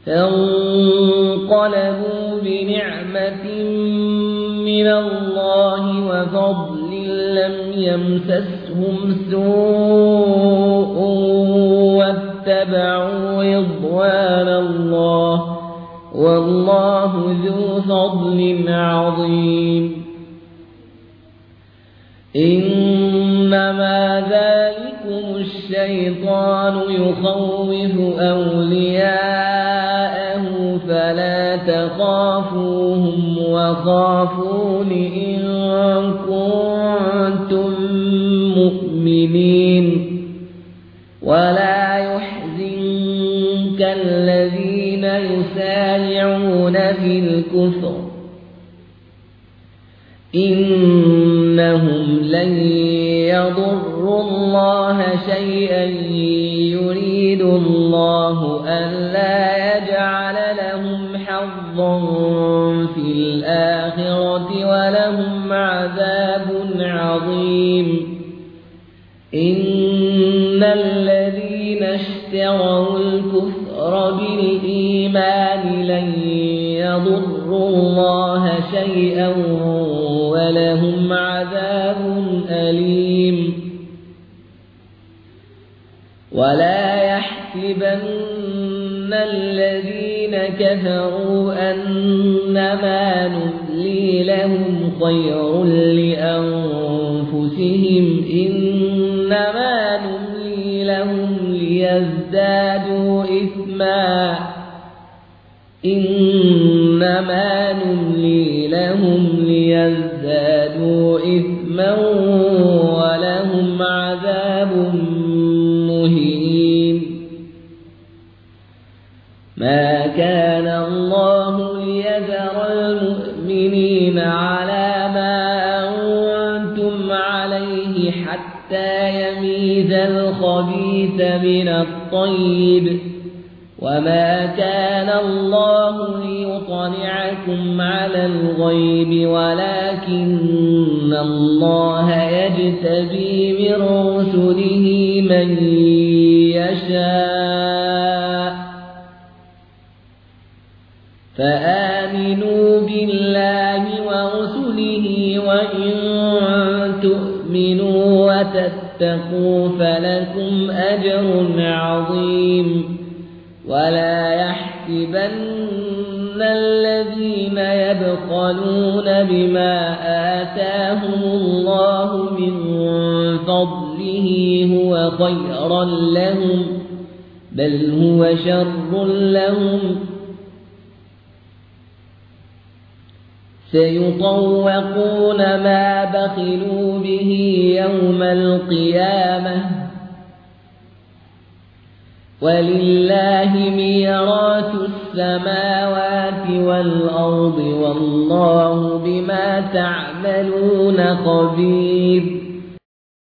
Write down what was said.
فانقلبوا بنعمة من الله وفضل لم يمسسهم سوء واتبعوا رضوان الله والله ذو فضل عظيم. إنما ذلكم الشيطان يخوف أولياءه فلا تخافوهم وخافون إن كنتم مؤمنين. ولا يحزنك الذين يسارعون في الكفر إنهم لن يضروا الله شيئا يريد الله ألا يجعل لهم حظا في الآخرة ولهم عذاب عظيم. إن الذين اشتروا الكفر بالإيمان لن يضروا الله شيئا ولهم عذاب أليم. ولا يحسبن الذين كفروا أنما نملي لهم خير لأنفسهم إنما نملي لهم ليزدادوا إثما ولهم عذاب مهين. ما كان الله ليذر المؤمنين على ما أنتم عليه حتى يميز الخبيث من الطيب وما كان الله ليطلعكم على الغيب ولكن الله يجتبي من رسله من يشاء فآمنوا بالله ورسله وإن تؤمنوا وتتقوا فلكم أجر عظيم. ولا يحسبن الذين يبخلون بما آتاهم الله من فضله هو خيرا لهم بل هو شر لهم سيطوقون ما بخلوا به يوم القيامة ولله ميراث السماوات والأرض والله بما تعملون خبير.